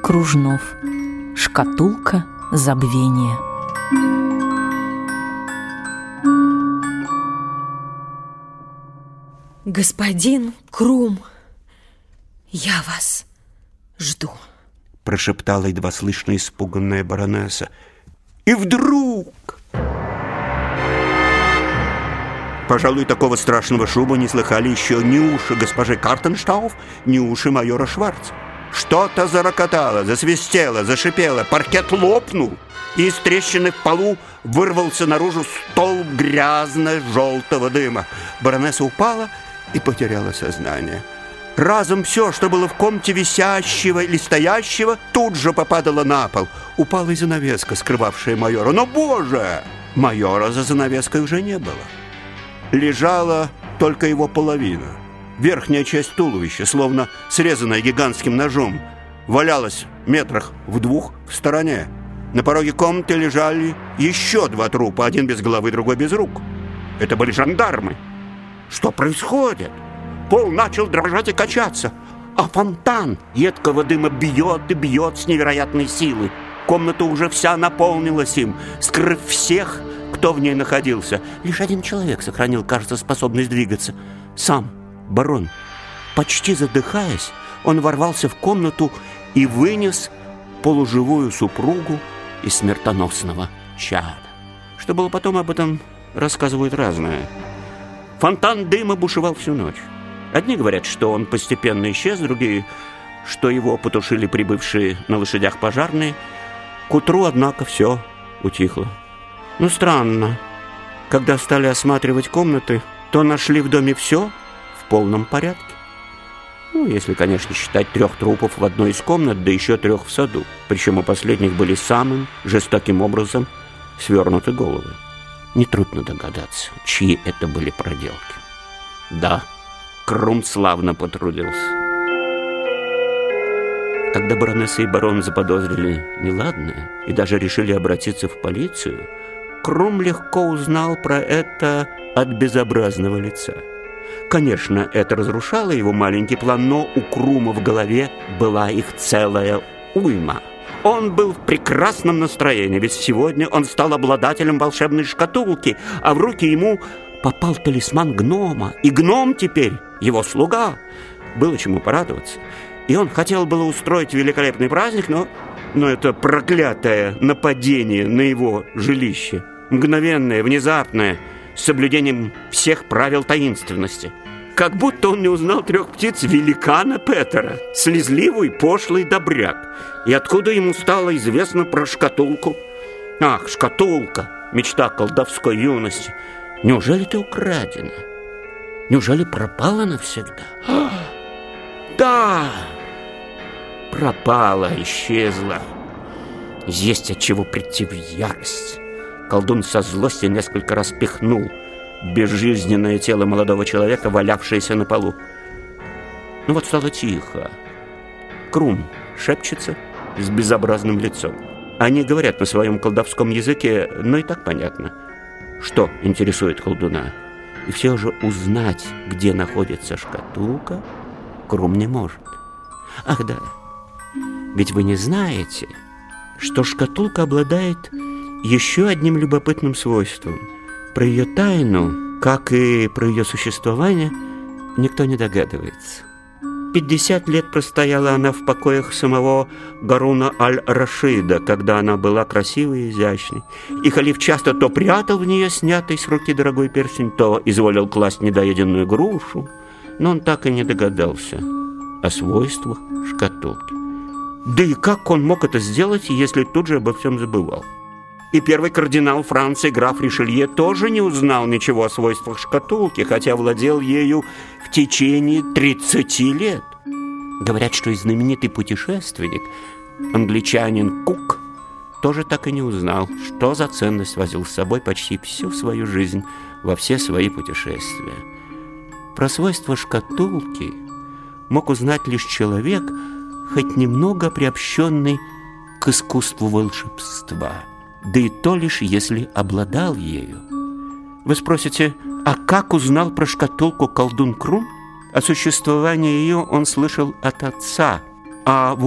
Кружнов. Шкатулка забвения. Господин Крум, я вас жду, прошептала едва слышно испуганная баронесса. И вдруг... Пожалуй, такого страшного шума не слыхали еще ни уши госпожи Картенштауф, ни уши майора Шварца. Что-то зарокотало, засвистело, зашипело, паркет лопнул, и из трещины в полу вырвался наружу столб грязно-желтого дыма. Баронесса упала и потеряла сознание. Разом все, что было в комнате висящего или стоящего, тут же попадало на пол. Упала и занавеска, скрывавшая майора. Но, боже, майора за занавеской уже не было. Лежала только его половина. Верхняя часть туловища, словно срезанная гигантским ножом, валялась метрах в 2 в стороне. На пороге комнаты лежали еще 2 трупа, один без головы, другой без рук. Это были жандармы. Что происходит? Пол начал дрожать и качаться, а фонтан едкого дыма бьет и бьет с невероятной силой. Комната уже вся наполнилась им, скрыв всех, кто в ней находился. Лишь один человек сохранил, кажется, способность двигаться. Сам барон. Почти задыхаясь, он ворвался в комнату и вынес полуживую супругу из смертоносного чада. Что было потом, об этом рассказывают разное. Фонтан дыма бушевал всю ночь. Одни говорят, что он постепенно исчез, другие, что его потушили прибывшие на лошадях пожарные. К утру, однако, все утихло. Ну, странно. Когда стали осматривать комнаты, то нашли в доме все в полном порядке. Ну, если, конечно, считать 3 трупов в одной из комнат, да еще 3 в саду. Причем у последних были самым жестоким образом свернуты головы. Нетрудно догадаться, чьи это были проделки. Да, Крум славно потрудился. Когда баронесса и барон заподозрили неладное и даже решили обратиться в полицию, Крум легко узнал про это от безобразного лица. Конечно, это разрушало его маленький план, но у Крума в голове была их целая уйма. Он был в прекрасном настроении, ведь сегодня он стал обладателем волшебной шкатулки, а в руки ему попал талисман гнома, и гном теперь его слуга. Было чему порадоваться. И он хотел было устроить великолепный праздник, но это проклятое нападение на его жилище, мгновенное, внезапное, с соблюдением всех правил таинственности. Как будто он не узнал 3 птиц великана Петера, слезливый, пошлый добряк. И откуда ему стало известно про шкатулку? Ах, шкатулка, мечта колдовской юности. Неужели ты украдена? Неужели пропала навсегда? Да, пропала, исчезла. Есть от чего прийти в ярость. Колдун со злости несколько раз пихнул безжизненное тело молодого человека, валявшееся на полу. Ну вот стало тихо. Крум шепчется с безобразным лицом. Они говорят на своем колдовском языке, но и так понятно, что интересует колдуна. И все же узнать, где находится шкатулка, Крум не может. Ах да, ведь вы не знаете, что шкатулка обладает еще одним любопытным свойством. Про ее тайну, как и про ее существование, никто не догадывается. 50 лет простояла она в покоях самого Гаруна аль-Рашида, когда она была красивой и изящной. И халиф часто то прятал в нее снятый с руки дорогой перстень, то изволил класть недоеденную грушу, но он так и не догадался о свойствах шкатулки. Да и как он мог это сделать, если тут же обо всем забывал? И первый кардинал Франции, граф Ришелье, тоже не узнал ничего о свойствах шкатулки, хотя владел ею в течение 30 лет. Говорят, что и знаменитый путешественник, англичанин Кук, тоже так и не узнал, что за ценность возил с собой почти всю свою жизнь во все свои путешествия. Про свойства шкатулки мог узнать лишь человек, хоть немного приобщенный к искусству волшебства. Да и то лишь, если обладал ею. Вы спросите, а как узнал про шкатулку колдун Крум? О существовании ее он слышал от отца. А вот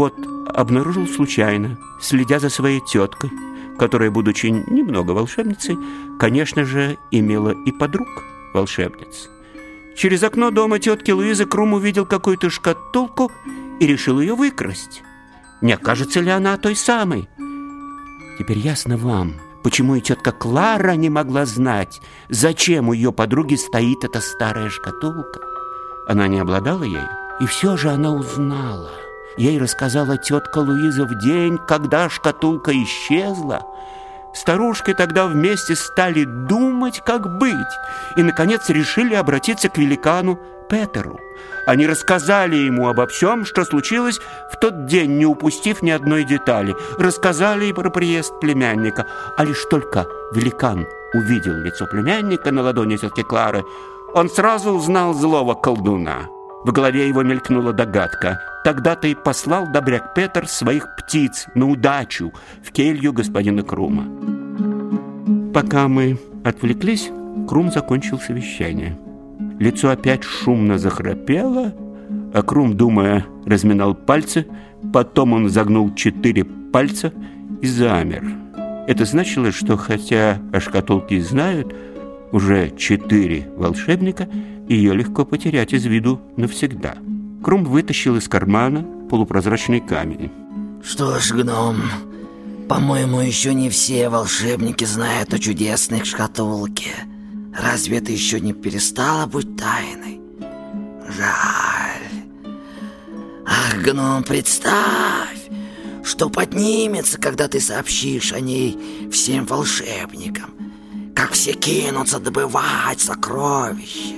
обнаружил случайно, следя за своей теткой, которая, будучи немного волшебницей, конечно же, имела и подруг волшебниц. Через окно дома тетки Луизы Крум увидел какую-то шкатулку и решил ее выкрасть. Не окажется ли она той самой? Теперь ясно вам, почему и тетка Клара не могла знать, зачем у ее подруги стоит эта старая шкатулка. Она не обладала ею, и все же она узнала. Ей рассказала тетка Луиза в день, когда шкатулка исчезла. Старушки тогда вместе стали думать, как быть, и, наконец, решили обратиться к великану Петеру. Они рассказали ему обо всем, что случилось в тот день, не упустив ни одной детали. Рассказали и про приезд племянника. А лишь только великан увидел лицо племянника на ладони тетки Клары, он сразу узнал злого колдуна. В голове его мелькнула догадка. Тогда-то и послал добряк Петер своих птиц на удачу в келью господина Крума. Пока мы отвлеклись, Крум закончил совещание. Лицо опять шумно захрапело, а Крум, думая, разминал пальцы. Потом он загнул 4 пальца и замер. Это значило, что хотя о шкатулке и знают уже 4 волшебника, ее легко потерять из виду навсегда. Крум вытащил из кармана полупрозрачный камень. Что ж, гном, по-моему, еще не все волшебники знают о чудесной шкатулке. Разве это еще не перестало быть тайной? Жаль. Ах, гном, представь, что поднимется, когда ты сообщишь о ней всем волшебникам. Как все кинутся добывать сокровища.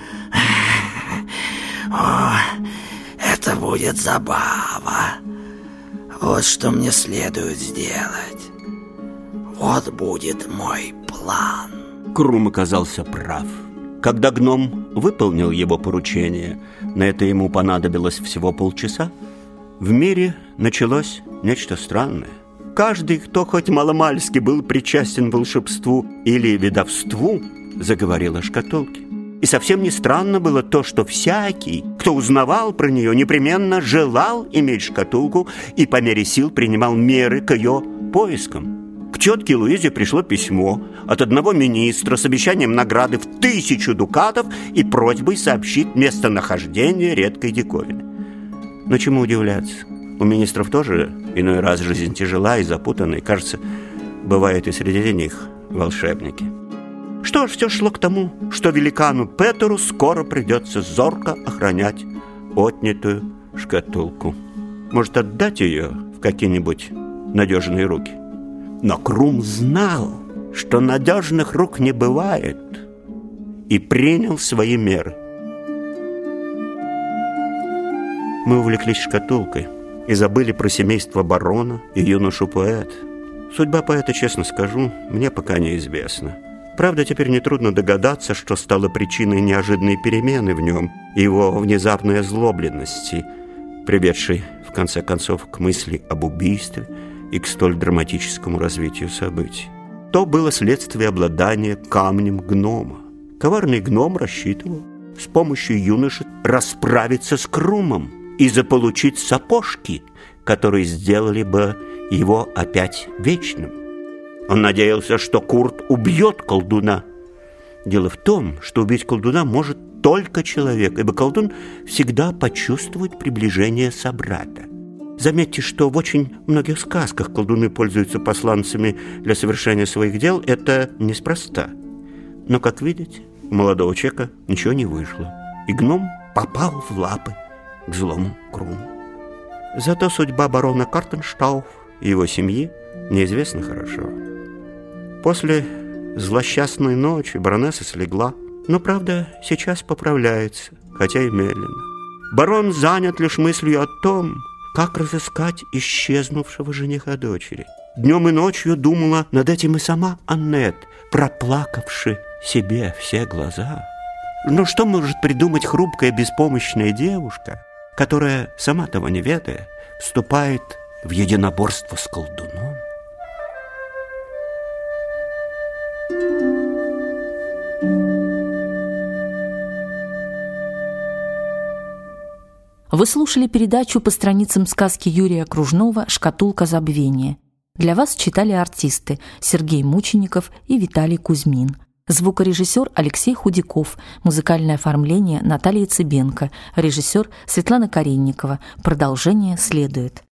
О, это будет забава. Вот что мне следует сделать. Вот будет мой план. Крум оказался прав. Когда гном выполнил его поручение, на это ему понадобилось всего полчаса, в мире началось нечто странное. Каждый, кто хоть маломальски был причастен к волшебству или ведовству, заговорил о шкатулке. И совсем не странно было то, что всякий, кто узнавал про нее, непременно желал иметь шкатулку и по мере сил принимал меры к ее поискам. К тетке Луизе пришло письмо от одного министра с обещанием награды в 1000 дукатов и просьбой сообщить местонахождение редкой диковины. Но чему удивляться? У министров тоже иной раз жизнь тяжела и запутана, и, кажется, бывают и среди них волшебники. Что ж, все шло к тому, что великану Петеру скоро придется зорко охранять отнятую шкатулку. Может, отдать ее в какие-нибудь надежные руки? Но Крум знал, что надежных рук не бывает, и принял свои меры. Мы увлеклись шкатулкой и забыли про семейство барона и юношу-поэта. Судьба поэта, честно скажу, мне пока неизвестна. Правда, теперь нетрудно догадаться, что стало причиной неожиданной перемены в нем и его внезапной озлобленности, приведшей, в конце концов, к мысли об убийстве и к столь драматическому развитию событий. То было следствие обладания камнем гнома. Коварный гном рассчитывал с помощью юноши расправиться с Крумом и заполучить сапожки, которые сделали бы его опять вечным. Он надеялся, что Курт убьет колдуна. Дело в том, что убить колдуна может только человек, ибо колдун всегда почувствует приближение собрата. Заметьте, что в очень многих сказках колдуны пользуются посланцами для совершения своих дел. Это неспроста. Но, как видите, у молодого человека ничего не вышло, и гном попал в лапы к злому Круму. Зато судьба барона Картенштауф и его семьи неизвестна хорошо. После злосчастной ночи баронесса слегла, но, правда, сейчас поправляется, хотя и медленно. Барон занят лишь мыслью о том, как разыскать исчезнувшего жениха дочери. Днем и ночью думала над этим и сама Аннет, проплакавши себе все глаза. Но что может придумать хрупкая беспомощная девушка, которая, сама того не ведая, вступает в единоборство с колдуном? Вы слушали передачу по страницам сказки Юрия Кружнова «Шкатулка забвения». Для вас читали артисты Сергей Мучеников и Виталий Кузьмин. Звукорежиссер Алексей Худяков, музыкальное оформление Наталья Цыбенко, режиссер Светлана Каренникова. Продолжение следует.